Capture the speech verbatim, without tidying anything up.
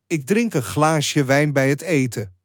Ik drink een glaasje wijn bij het eten.